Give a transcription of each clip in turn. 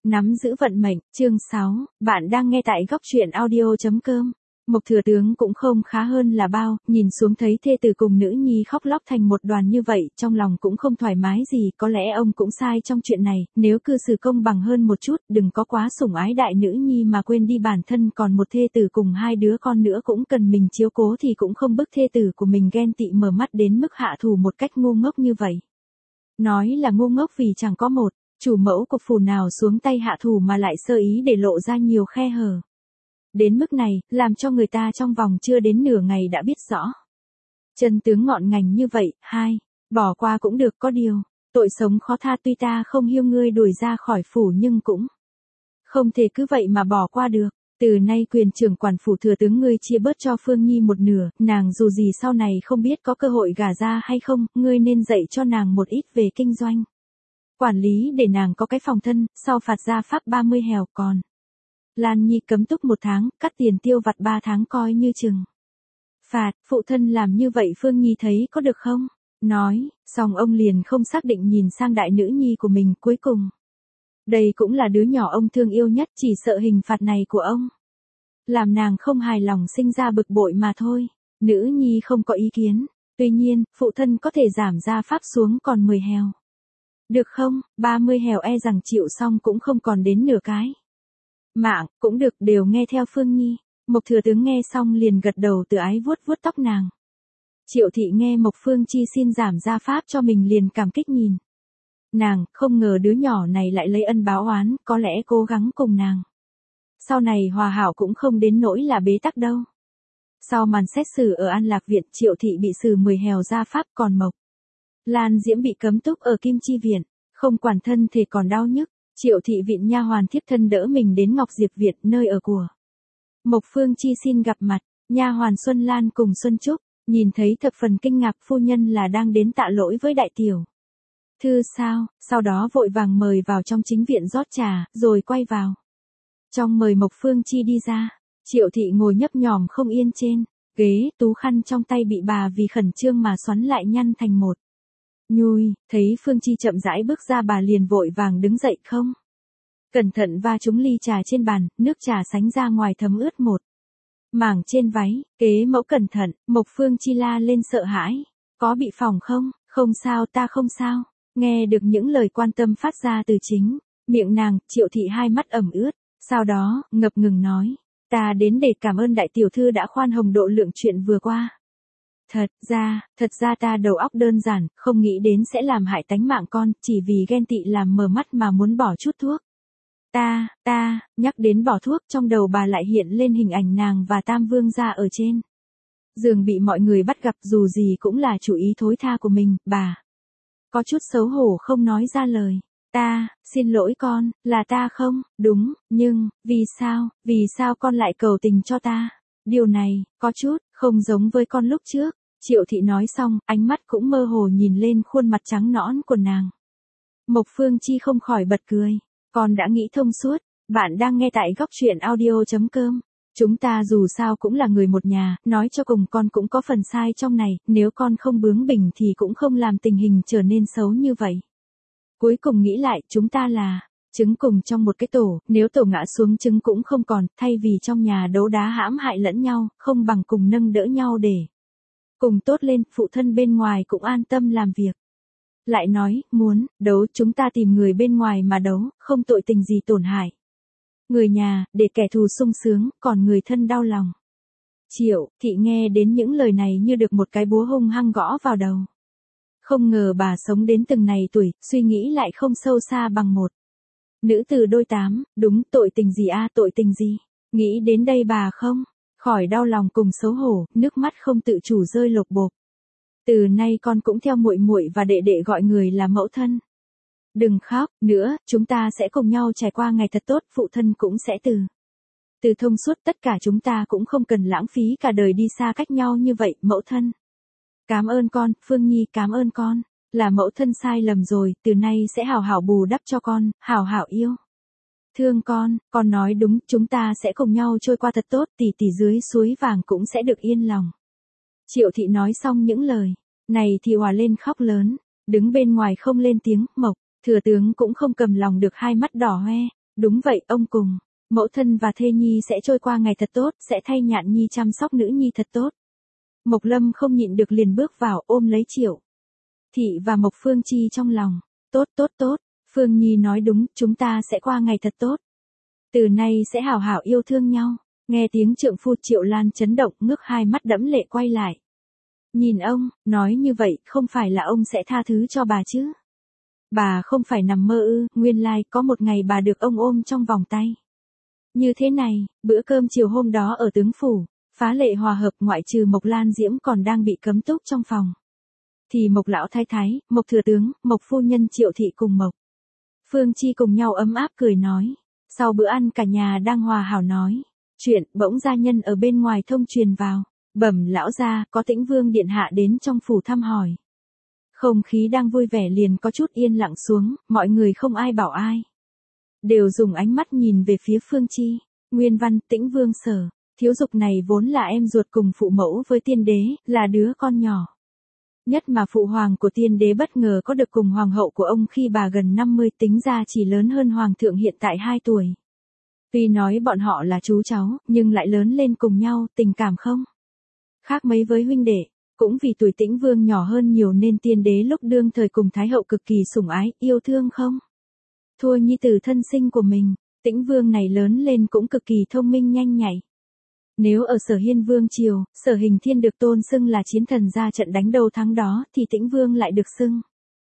Nắm giữ vận mệnh, chương 6, bạn đang nghe tại góc truyện audio.com. Mộc thừa tướng cũng không khá hơn là bao, nhìn xuống thấy thê tử cùng nữ nhi khóc lóc thành một đoàn như vậy, trong lòng cũng không thoải mái gì, có lẽ ông cũng sai trong chuyện này, nếu cư xử công bằng hơn một chút, đừng có quá sủng ái đại nữ nhi mà quên đi bản thân còn một thê tử cùng hai đứa con nữa cũng cần mình chiếu cố thì cũng không bức thê tử của mình ghen tị mở mắt đến mức hạ thủ một cách ngu ngốc như vậy. Nói là ngu ngốc vì chẳng có một chủ mẫu cục phủ nào xuống tay hạ thủ mà lại sơ ý để lộ ra nhiều khe hở. Đến mức này, làm cho người ta trong vòng chưa đến nửa ngày đã biết rõ. Chân tướng ngọn ngành như vậy, bỏ qua cũng được, có điều, tội sống khó tha, tuy ta không hiêu ngươi đuổi ra khỏi phủ nhưng cũng không thể cứ vậy mà bỏ qua được. Từ nay quyền trưởng quản phủ thừa tướng ngươi chia bớt cho Phương Nhi một nửa, nàng dù gì sau này không biết có cơ hội gả ra hay không, ngươi nên dạy cho nàng một ít về kinh doanh. Quản lý để nàng có cái phòng thân, sau phạt gia pháp 30 hèo còn. Lan Nhi cấm túc 1 tháng, cắt tiền tiêu vặt 3 tháng coi như chừng phạt, phụ thân làm như vậy Phương Nhi thấy có được không? Nói, xong ông liền không xác định nhìn sang đại nữ nhi của mình cuối cùng. Đây cũng là đứa nhỏ ông thương yêu nhất, chỉ sợ hình phạt này của ông làm nàng không hài lòng sinh ra bực bội mà thôi. Nữ nhi không có ý kiến, tuy nhiên, phụ thân có thể giảm gia pháp xuống còn 10 hèo. Được không, 30 hèo e rằng chịu xong cũng không còn đến nửa cái mạng, cũng được, đều nghe theo Phương Nhi. Mộc thừa tướng nghe xong liền gật đầu từ ái vuốt vuốt tóc nàng. Triệu thị nghe Mộc Phương Chi xin giảm gia pháp cho mình liền cảm kích nhìn nàng, không ngờ đứa nhỏ này lại lấy ân báo oán, có lẽ cố gắng cùng nàng sau này hòa hảo cũng không đến nỗi là bế tắc đâu. Sau màn xét xử ở An Lạc Viện, Triệu thị bị xử 10 hèo gia pháp, còn Mộc Lan Diễm bị cấm túc ở Kim Chi Viện, không quản thân thể còn đau nhức. Triệu thị viện nha hoàn thiếp thân đỡ mình đến Ngọc Diệp Viện, nơi ở của Mộc Phương Chi xin gặp mặt. Nha hoàn Xuân Lan cùng Xuân Trúc nhìn thấy thập phần kinh ngạc, phu nhân là đang đến tạ lỗi với đại tiểu thư sao? Sau đó vội vàng mời vào trong chính viện rót trà, rồi quay vào trong mời Mộc Phương Chi đi ra. Triệu thị ngồi nhấp nhòm không yên trên ghế, tú khăn trong tay bị bà vì khẩn trương mà xoắn lại nhăn thành một nhùi. Thấy Phương Chi chậm rãi bước ra, bà liền vội vàng đứng dậy, không cẩn thận va trúng ly trà trên bàn, nước trà sánh ra ngoài thấm ướt một mảng trên váy. Kế mẫu cẩn thận. Mộc Phương Chi la lên sợ hãi. Có bị phỏng không? Không sao, ta không sao. Nghe được những lời quan tâm phát ra từ chính miệng nàng, Triệu thị hai mắt ẩm ướt, sau đó ngập ngừng nói, ta đến để cảm ơn đại tiểu thư đã khoan hồng độ lượng chuyện vừa qua. Thật ra ta đầu óc đơn giản, không nghĩ đến sẽ làm hại tánh mạng con, chỉ vì ghen tị làm mờ mắt mà muốn bỏ chút thuốc. Nhắc đến bỏ thuốc, trong đầu bà lại hiện lên hình ảnh nàng và Tam Vương gia ở trên giường bị mọi người bắt gặp, dù gì cũng là chủ ý thối tha của mình, bà có chút xấu hổ không nói ra lời. Xin lỗi con, là ta không, đúng, nhưng, vì sao con lại cầu tình cho ta? Điều này, có chút, không giống với con lúc trước. Triệu thị nói xong, ánh mắt cũng mơ hồ nhìn lên khuôn mặt trắng nõn của nàng. Mộc Phương Chi không khỏi bật cười. Con đã nghĩ thông suốt. Bạn đang nghe tại góc truyện audio.com. Chúng ta dù sao cũng là người một nhà, nói cho cùng con cũng có phần sai trong này, nếu con không bướng bỉnh thì cũng không làm tình hình trở nên xấu như vậy. Cuối cùng nghĩ lại, chúng ta là trứng cùng trong một cái tổ, nếu tổ ngã xuống trứng cũng không còn, thay vì trong nhà đấu đá hãm hại lẫn nhau, không bằng cùng nâng đỡ nhau để cùng tốt lên, phụ thân bên ngoài cũng an tâm làm việc. Lại nói, muốn đấu chúng ta tìm người bên ngoài mà đấu, không tội tình gì tổn hại người nhà, để kẻ thù sung sướng, còn người thân đau lòng. Triệu thị nghe đến những lời này như được một cái búa hung hăng gõ vào đầu. Không ngờ bà sống đến từng này tuổi, suy nghĩ lại không sâu xa bằng một nữ từ đôi tám, đúng, tội tình gì tội tình gì. Nghĩ đến đây bà không khỏi đau lòng cùng xấu hổ, nước mắt không tự chủ rơi lộp bộp. Từ nay con cũng theo muội muội và đệ đệ gọi người là mẫu thân. Đừng khóc nữa, chúng ta sẽ cùng nhau trải qua ngày thật tốt, phụ thân cũng sẽ từ thông suốt, tất cả chúng ta cũng không cần lãng phí cả đời đi xa cách nhau như vậy, mẫu thân. Cảm ơn con, Phương Nhi, cảm ơn con. Là mẫu thân sai lầm rồi, từ nay sẽ hảo hảo bù đắp cho con, hảo hảo yêu thương con nói đúng, chúng ta sẽ cùng nhau trôi qua thật tốt, tỷ tỷ dưới suối vàng cũng sẽ được yên lòng. Triệu thị nói xong những lời này thì hòa lên khóc lớn, đứng bên ngoài không lên tiếng. Mộc thừa tướng cũng không cầm lòng được, hai mắt đỏ hoe, Đúng vậy, ông cùng. Mẫu thân và thê nhi sẽ trôi qua ngày thật tốt, sẽ thay Nhạn Nhi chăm sóc nữ nhi thật tốt. Mộc Lâm không nhịn được liền bước vào ôm lấy Triệu Thị và Mộc Phương Chi trong lòng. Tốt tốt tốt, Phương Nhi nói đúng, chúng ta sẽ qua ngày thật tốt. Từ nay sẽ hảo hảo yêu thương nhau. Nghe tiếng trượng phu Triệu Lan chấn động, ngước hai mắt đẫm lệ quay lại. Nhìn ông, nói như vậy, không phải là ông sẽ tha thứ cho bà chứ? Bà không phải nằm mơ ư, nguyên lai có một ngày bà được ông ôm trong vòng tay. Như thế này, bữa cơm chiều hôm đó ở tướng phủ, phá lệ hòa hợp, ngoại trừ Mộc Lan Diễm còn đang bị cấm túc trong phòng. Thì Mộc lão thái thái, Mộc thừa tướng, Mộc phu nhân Triệu Thị cùng Mộc Phương Chi cùng nhau ấm áp cười nói. Sau bữa ăn cả nhà đang hòa hảo nói chuyện, bỗng gia nhân ở bên ngoài thông truyền vào. Bẩm lão gia, có Tĩnh Vương điện hạ đến trong phủ thăm hỏi. Không khí đang vui vẻ liền có chút yên lặng xuống, mọi người không ai bảo ai. Đều dùng ánh mắt nhìn về phía Phương Chi. Nguyên văn, Tĩnh Vương Sở. Thiếu dục này vốn là em ruột cùng phụ mẫu với tiên đế, là đứa con nhỏ nhất mà phụ hoàng của tiên đế bất ngờ có được cùng hoàng hậu của ông khi bà gần 50, tính ra chỉ lớn hơn hoàng thượng hiện tại 2 tuổi. Tuy nói bọn họ là chú cháu, nhưng lại lớn lên cùng nhau, tình cảm không khác mấy với huynh đệ. Cũng vì tuổi Tĩnh Vương nhỏ hơn nhiều nên tiên đế lúc đương thời cùng thái hậu cực kỳ sủng ái, yêu thương không thua nhi tử thân sinh của mình. Tĩnh Vương này lớn lên cũng cực kỳ thông minh nhanh nhạy. Nếu ở Sở Hiên Vương triều, Sở Hình Thiên được tôn xưng là chiến thần ra trận đánh đầu thắng đó, thì Tĩnh Vương lại được xưng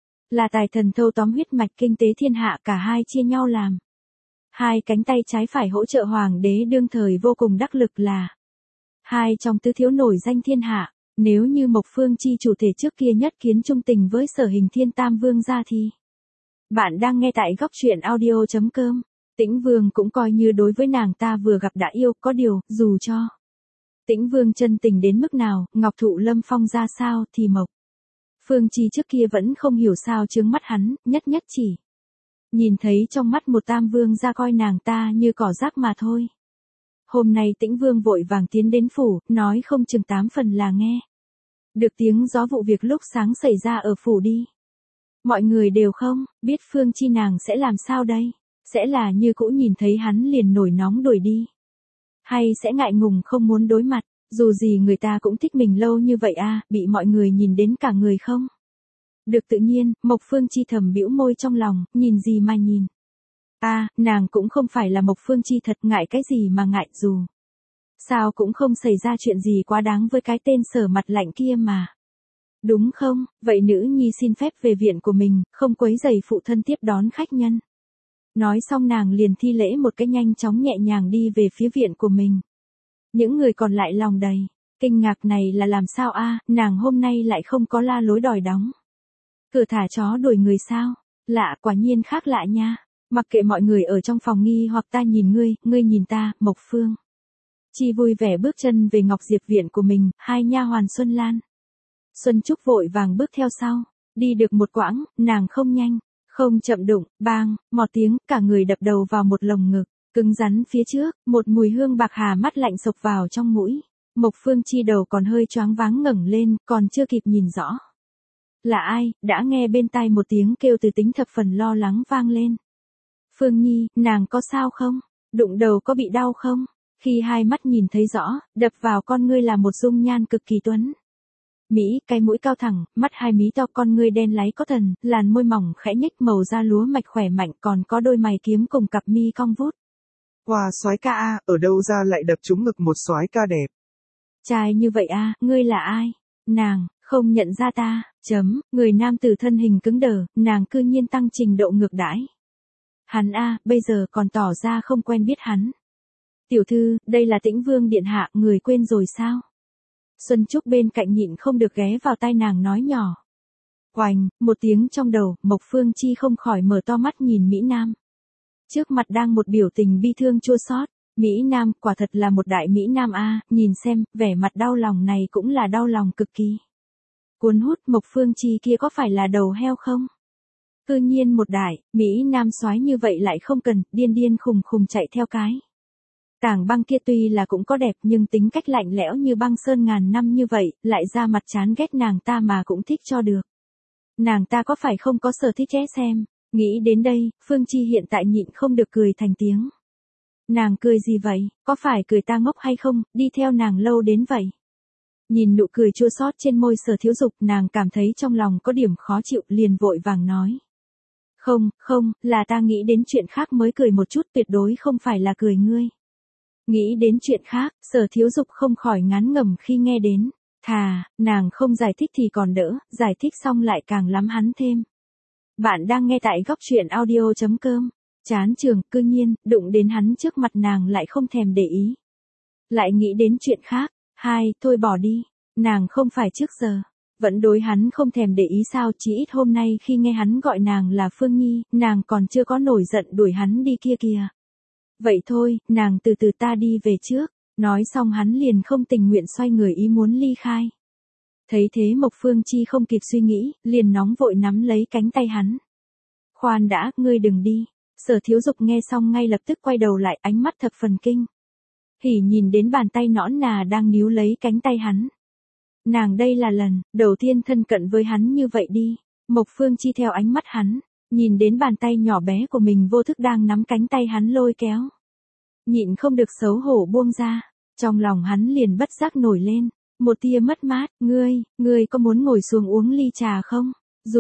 là tài thần thâu tóm huyết mạch kinh tế thiên hạ, cả hai chia nhau làm hai cánh tay trái phải hỗ trợ hoàng đế đương thời vô cùng đắc lực, là hai trong tứ thiếu nổi danh thiên hạ. Nếu như Mộc Phương Chi chủ thể trước kia nhất kiến trung tình với Sở Hình Thiên Tam Vương gia thì bạn đang nghe tại góc truyện audio.com. Tĩnh Vương cũng coi như đối với nàng ta vừa gặp đã yêu, có điều, dù cho Tĩnh Vương chân tình đến mức nào, Ngọc Thụ Lâm Phong ra sao thì Mộc Phương Chi trước kia vẫn không hiểu sao chướng mắt hắn, nhất nhất chỉ nhìn thấy trong mắt một Tam Vương ra coi nàng ta như cỏ rác mà thôi. Hôm nay Tĩnh Vương vội vàng tiến đến phủ, nói không chừng 8 phần là nghe được tiếng gió vụ việc lúc sáng xảy ra ở phủ đi. Mọi người đều không biết Phương Chi nàng sẽ làm sao đây? Sẽ là như cũ nhìn thấy hắn liền nổi nóng đuổi đi? Hay sẽ ngại ngùng không muốn đối mặt, dù gì người ta cũng thích mình lâu như vậy à, bị mọi người nhìn đến cả người không? Được tự nhiên, Mộc Phương Chi thầm bĩu môi trong lòng, nhìn gì mà nhìn. Nàng cũng không phải là Mộc Phương Chi thật, ngại cái gì mà ngại, dù sao cũng không xảy ra chuyện gì quá đáng với cái tên Sở mặt lạnh kia mà. Đúng không? Vậy nữ nhi xin phép về viện của mình, không quấy rầy phụ thân tiếp đón khách nhân. Nói xong nàng liền thi lễ một cái, nhanh chóng nhẹ nhàng đi về phía viện của mình. Những người còn lại lòng đầy kinh ngạc, này là làm sao nàng hôm nay lại không có la lối đòi đóng cửa thả chó đuổi người sao? Lạ, quả nhiên khác lạ nha. Mặc kệ mọi người ở trong phòng nghi hoặc ta nhìn ngươi, ngươi nhìn ta, Mộc Phương Chi vui vẻ bước chân về Ngọc Diệp viện của mình, hai nha hoàn Xuân Lan, Xuân Trúc vội vàng bước theo sau. Đi được một quãng, nàng không nhanh không chậm đụng, bang, một tiếng, cả người đập đầu vào một lồng ngực cứng rắn phía trước, một mùi hương bạc hà mát lạnh xộc vào trong mũi. Mộc Phương Chi đầu còn hơi choáng váng ngẩng lên, còn chưa kịp nhìn rõ là ai, đã nghe bên tai một tiếng kêu từ tính thập phần lo lắng vang lên. Phương Nhi, nàng có sao không? Đụng đầu có bị đau không? Khi hai mắt nhìn thấy rõ, đập vào con ngươi là một dung nhan cực kỳ tuấn mỹ, cái mũi cao thẳng, mắt hai mí to, con ngươi đen láy có thần, làn môi mỏng khẽ nhếch, màu da lúa mạch khỏe mạnh, còn có đôi mày kiếm cùng cặp mi cong vút. Wow, soái ca a, ở đâu ra lại đập trúng ngực một soái ca đẹp? Trai như vậy ngươi là ai? Nàng không nhận ra ta. Người nam tử thân hình cứng đờ, nàng cư nhiên tăng trình độ ngược đãi hắn bây giờ còn tỏ ra không quen biết hắn. Tiểu thư, đây là Tĩnh Vương điện hạ, người quên rồi sao? Xuân Trúc bên cạnh nhịn không được ghé vào tai nàng nói nhỏ. Oành, một tiếng trong đầu, Mộc Phương Chi không khỏi mở to mắt nhìn Mỹ Nam. Trước mặt đang một biểu tình bi thương chua xót. Mỹ Nam, quả thật là một đại Mỹ Nam nhìn xem, vẻ mặt đau lòng này cũng là đau lòng cực kỳ cuốn hút. Mộc Phương Chi kia có phải là đầu heo không? Cư nhiên một đại Mỹ Nam soái như vậy lại không cần điên điên khùng khùng chạy theo cái Tảng Băng kia, tuy là cũng có đẹp nhưng tính cách lạnh lẽo như băng sơn ngàn năm như vậy, lại ra mặt chán ghét nàng ta mà cũng thích cho được. Nàng ta có phải không có sở thích xem Nghĩ đến đây, Phương Chi hiện tại nhịn không được cười thành tiếng. Nàng cười gì vậy, có phải cười ta ngốc hay không, đi theo nàng lâu đến vậy. Nhìn nụ cười chua xót trên môi Sở Thiếu Dục, nàng cảm thấy trong lòng có điểm khó chịu, liền vội vàng nói. Không, là ta nghĩ đến chuyện khác mới cười một chút, tuyệt đối không phải là cười ngươi. Nghĩ đến chuyện khác, Sở Thiếu Dục không khỏi ngán ngẩm khi nghe đến. Nàng không giải thích thì còn đỡ, giải thích xong lại càng lắm hắn thêm. Bạn đang nghe tại góc truyện audio.com. Chán trường, cư nhiên, đụng đến hắn trước mặt nàng lại không thèm để ý. Lại nghĩ đến chuyện khác, thôi bỏ đi, nàng không phải trước giờ. Vẫn đối hắn không thèm để ý sao, chỉ ít hôm nay khi nghe hắn gọi nàng là Phương Nhi, nàng còn chưa có nổi giận đuổi hắn đi kia kìa. Vậy thôi, nàng từ từ ta đi về trước, nói xong hắn liền không tình nguyện xoay người ý muốn ly khai. Thấy thế Mộc Phương Chi không kịp suy nghĩ, liền nóng vội nắm lấy cánh tay hắn. Khoan đã, ngươi đừng đi. Sở Thiếu Dục nghe xong ngay lập tức quay đầu lại, ánh mắt thập phần kinh hỉ nhìn đến bàn tay nõn nà đang níu lấy cánh tay hắn. Nàng đây là lần đầu tiên thân cận với hắn như vậy đi. Mộc Phương Chi theo ánh mắt hắn, nhìn đến bàn tay nhỏ bé của mình vô thức đang nắm cánh tay hắn lôi kéo. Nhịn không được xấu hổ buông ra, trong lòng hắn liền bất giác nổi lên, một tia mất mát, ngươi có muốn ngồi xuống uống ly trà không?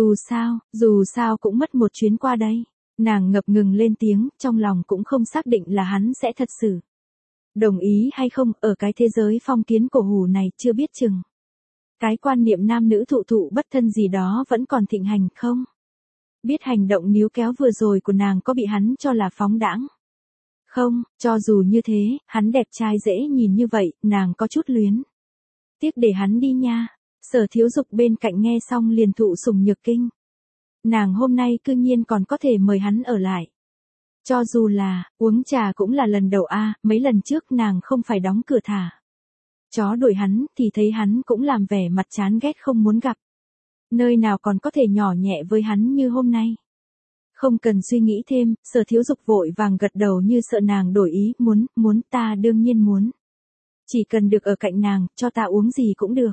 Dù sao cũng mất một chuyến qua đây. Nàng ngập ngừng lên tiếng, trong lòng cũng không xác định là hắn sẽ thật sự đồng ý hay không, ở cái thế giới phong kiến cổ hủ này chưa biết chừng. Cái quan niệm nam nữ thụ thụ bất thân gì đó vẫn còn thịnh hành không? Biết hành động níu kéo vừa rồi của nàng có bị hắn cho là phóng đãng? Không, cho dù như thế, hắn đẹp trai dễ nhìn như vậy, nàng có chút luyến. Tiếc để hắn đi nha. Sở Thiếu Dục bên cạnh nghe xong liền thụ sủng nhược kinh. Nàng hôm nay cư nhiên còn có thể mời hắn ở lại. Cho dù là, uống trà cũng là lần đầu mấy lần trước nàng không phải đóng cửa thả chó đuổi hắn thì thấy hắn cũng làm vẻ mặt chán ghét không muốn gặp. Nơi nào còn có thể nhỏ nhẹ với hắn như hôm nay. Không cần suy nghĩ thêm, Sở Thiếu Dục vội vàng gật đầu như sợ nàng đổi ý, muốn, ta đương nhiên muốn. Chỉ cần được ở cạnh nàng, cho ta uống gì cũng được.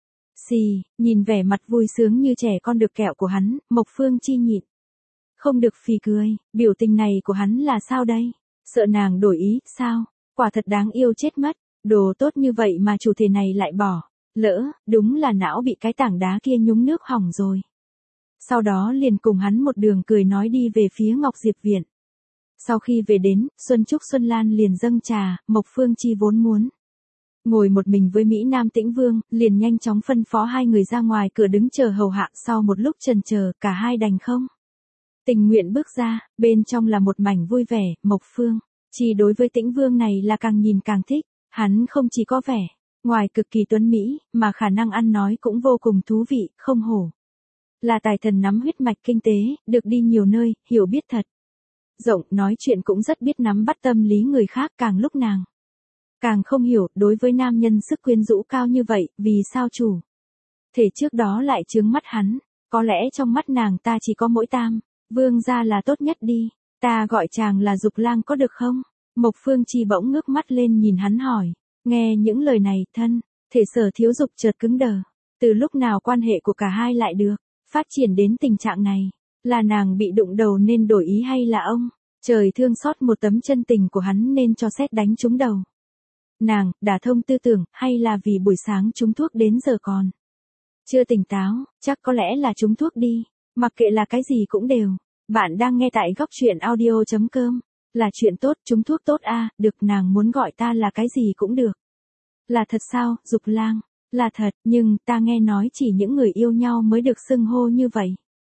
Nhìn vẻ mặt vui sướng như trẻ con được kẹo của hắn, Mộc Phương Chi nhịn không được phì cười, biểu tình này của hắn là sao đây? Sợ nàng đổi ý, sao? Quả thật đáng yêu chết mất, đồ tốt như vậy mà chủ thể này lại bỏ, lỡ, đúng là não bị cái tảng đá kia nhúng nước hỏng rồi. Sau đó liền cùng hắn một đường cười nói đi về phía Ngọc Diệp Viện. Sau khi về đến, Xuân Trúc Xuân Lan liền dâng trà, Mộc Phương Chi vốn muốn ngồi một mình với Mỹ Nam Tĩnh Vương, liền nhanh chóng phân phó hai người ra ngoài cửa đứng chờ hầu hạ, sau một lúc chần chờ, cả hai đành không tình nguyện bước ra, bên trong là một mảnh vui vẻ, Mộc Phương Chi đối với Tĩnh Vương này là càng nhìn càng thích, hắn không chỉ có vẻ ngoài cực kỳ tuấn mỹ, mà khả năng ăn nói cũng vô cùng thú vị, không hổ là tài thần nắm huyết mạch kinh tế, được đi nhiều nơi, hiểu biết thật rộng, nói chuyện cũng rất biết nắm bắt tâm lý người khác, càng lúc nàng càng không hiểu, đối với nam nhân sức quyến rũ cao như vậy, vì sao chủ thể trước đó lại chướng mắt hắn, có lẽ trong mắt nàng ta chỉ có mỗi Tam Vương gia là tốt nhất đi, ta gọi chàng là Dục Lang có được không? Mộc Phương Chi bỗng ngước mắt lên nhìn hắn hỏi, nghe những lời này, thể Sở Thiếu Dục chợt cứng đờ, từ lúc nào quan hệ của cả hai lại được phát triển đến tình trạng này, là nàng bị đụng đầu nên đổi ý hay là ông trời thương xót một tấm chân tình của hắn nên cho sét đánh trúng đầu? Nàng đả thông tư tưởng, hay là vì buổi sáng trúng thuốc đến giờ còn chưa tỉnh táo, chắc có lẽ là trúng thuốc đi, mặc kệ là cái gì cũng đều. Bạn đang nghe tại góc truyện audio.com, là chuyện tốt, trúng thuốc tốt được, nàng muốn gọi ta là cái gì cũng được. Là thật sao, Dục Lang? Là thật, nhưng ta nghe nói chỉ những người yêu nhau mới được xưng hô như vậy.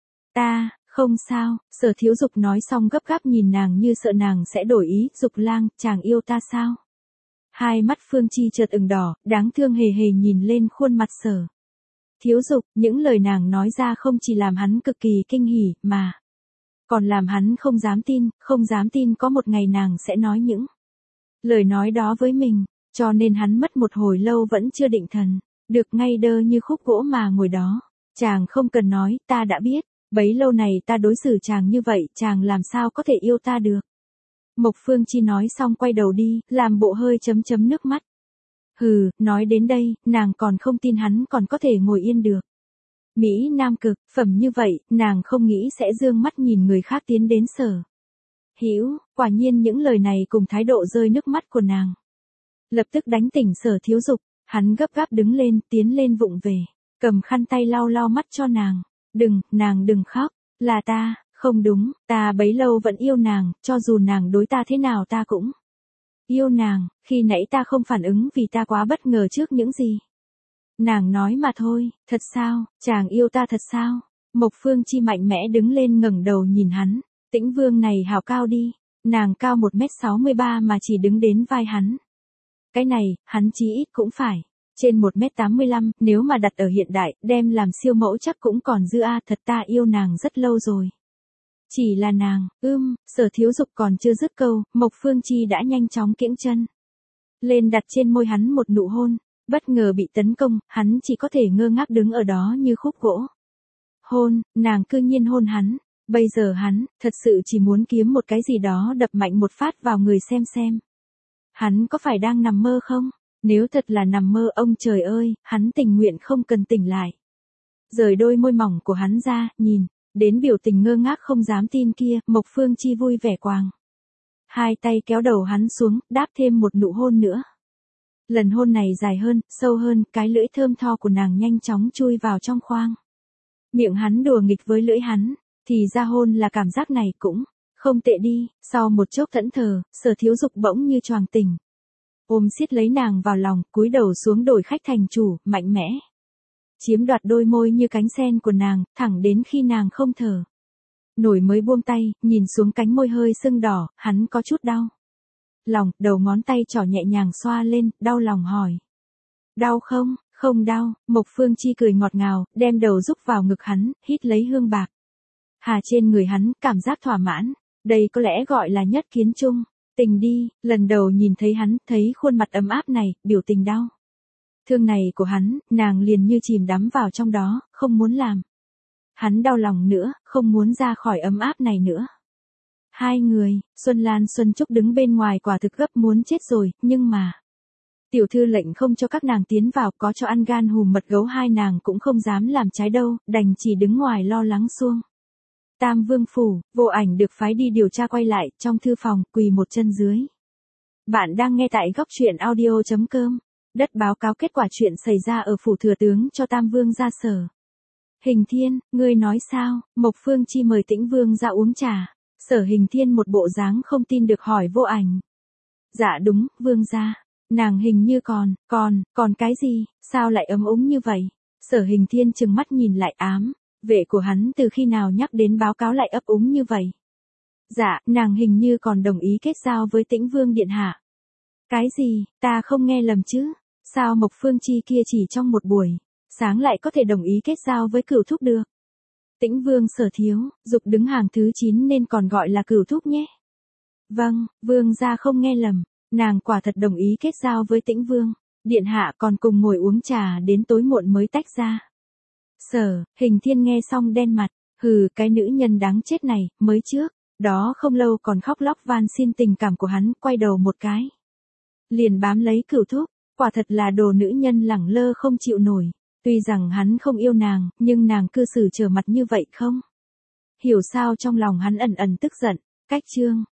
Ta, không sao, Sở Thiếu Dục nói xong gấp gáp nhìn nàng như sợ nàng sẽ đổi ý, Dục Lang, chàng yêu ta sao? Hai mắt Phương Chi chợt ửng đỏ, đáng thương hề hề nhìn lên khuôn mặt Sở Thiếu Dục, những lời nàng nói ra không chỉ làm hắn cực kỳ kinh hỉ, mà còn làm hắn không dám tin có một ngày nàng sẽ nói những lời nói đó với mình, cho nên hắn mất một hồi lâu vẫn chưa định thần, được ngay đơ như khúc gỗ mà ngồi đó. Chàng không cần nói, ta đã biết, bấy lâu này ta đối xử chàng như vậy, chàng làm sao có thể yêu ta được. Mộc Phương Chi nói xong quay đầu đi, làm bộ hơi chấm nước mắt. Nói đến đây, nàng còn không tin hắn còn có thể ngồi yên được. Mỹ Nam cực, phẩm như vậy, nàng không nghĩ sẽ dương mắt nhìn người khác tiến đến Sở Hữu, quả nhiên những lời này cùng thái độ rơi nước mắt của nàng. Lập tức đánh tỉnh Sở Thiếu Dục, hắn gấp gáp đứng lên, tiến lên vụng về, cầm khăn tay lau lau mắt cho nàng. Nàng đừng khóc, là ta, không đúng, ta bấy lâu vẫn yêu nàng, cho dù nàng đối ta thế nào ta cũng yêu nàng, khi nãy ta không phản ứng vì ta quá bất ngờ trước những gì nàng nói mà thôi. Thật sao, chàng yêu ta thật sao? Mộc Phương Chi mạnh mẽ đứng lên ngẩng đầu nhìn hắn, Tĩnh Vương này hào cao đi, nàng cao 1m63 mà chỉ đứng đến vai hắn. Cái này, hắn chí ít cũng phải trên 1m85, nếu mà đặt ở hiện đại, đem làm siêu mẫu chắc cũng còn dư a, thật ta yêu nàng rất lâu rồi. Chỉ là nàng, Sở Thiếu Dục còn chưa dứt câu, Mộc Phương Chi đã nhanh chóng kiễng chân lên đặt trên môi hắn một nụ hôn, bất ngờ bị tấn công, hắn chỉ có thể ngơ ngác đứng ở đó như khúc gỗ. Nàng cư nhiên hôn hắn, bây giờ hắn, thật sự chỉ muốn kiếm một cái gì đó đập mạnh một phát vào người xem. Hắn có phải đang nằm mơ không? Nếu thật là nằm mơ ông trời ơi, hắn tình nguyện không cần tỉnh lại. Rời đôi môi mỏng của hắn ra, nhìn đến biểu tình ngơ ngác không dám tin kia, Mộc Phương Chi vui vẻ quàng hai tay kéo đầu hắn xuống, đáp thêm một nụ hôn nữa. Lần hôn này dài hơn, sâu hơn, cái lưỡi thơm tho của nàng nhanh chóng chui vào trong khoang miệng hắn, đùa nghịch với lưỡi hắn, thì ra hôn là cảm giác này cũng không tệ đi. Sau một chốc thẫn thờ, Sở Thiếu Dục bỗng như choàng tỉnh, ôm siết lấy nàng vào lòng, cúi đầu xuống đổi khách thành chủ, mạnh mẽ chiếm đoạt đôi môi như cánh sen của nàng, thẳng đến khi nàng không thở nổi mới buông tay, nhìn xuống cánh môi hơi sưng đỏ, hắn có chút đau lòng, đầu ngón tay trỏ nhẹ nhàng xoa lên, đau lòng hỏi. Đau không? Không đau. Mộc Phương Chi cười ngọt ngào, đem đầu rúc vào ngực hắn, hít lấy hương bạc hà trên người hắn, cảm giác thỏa mãn. Đây có lẽ gọi là nhất kiến chung tình đi. Lần đầu nhìn thấy hắn, thấy khuôn mặt ấm áp này, biểu tình đau thương này của hắn, nàng liền như chìm đắm vào trong đó, không muốn làm hắn đau lòng nữa, không muốn ra khỏi ấm áp này nữa. Hai người, Xuân Lan Xuân Trúc đứng bên ngoài quả thực gấp muốn chết rồi, nhưng mà tiểu thư lệnh không cho các nàng tiến vào, có cho ăn gan hùm mật gấu hai nàng cũng không dám làm trái đâu, đành chỉ đứng ngoài lo lắng xuông. Tam Vương Phủ, Vô Ảnh được phái đi điều tra quay lại, trong thư phòng, quỳ một chân dưới. Bạn đang nghe tại góc truyện audio.com. Đất báo cáo kết quả chuyện xảy ra ở phủ thừa tướng cho Tam Vương ra Sở Hình Thiên, ngươi nói sao? Mộc Phương Chi mời Tĩnh Vương ra uống trà. Sở Hình Thiên một bộ dáng không tin được hỏi Vô Ảnh. Dạ đúng, Vương gia. Nàng hình như còn cái gì, sao lại ấm úng như vậy? Sở Hình Thiên trừng mắt nhìn lại ám, vệ của hắn từ khi nào nhắc đến báo cáo lại ấp úng như vậy? Dạ, nàng hình như còn đồng ý kết giao với Tĩnh Vương điện hạ. Cái gì, ta không nghe lầm chứ? Sao Mộc Phương Chi kia chỉ trong một buổi sáng lại có thể đồng ý kết giao với Cửu Thúc được? Tĩnh Vương Sở Thiếu Dục đứng hàng thứ 9 nên còn gọi là Cửu Thúc nhé. Vâng, Vương gia không nghe lầm, nàng quả thật đồng ý kết giao với Tĩnh Vương điện hạ, còn cùng ngồi uống trà đến tối muộn mới tách ra. Sở Hình Thiên nghe xong đen mặt, hừ, cái nữ nhân đáng chết này, mới trước đó không lâu còn khóc lóc van xin tình cảm của hắn, quay đầu một cái liền bám lấy Cửu Thúc, quả thật là đồ nữ nhân lẳng lơ không chịu nổi. Tuy rằng hắn không yêu nàng, nhưng nàng cư xử trở mặt như vậy không hiểu sao trong lòng hắn ẩn ẩn tức giận. Cách chương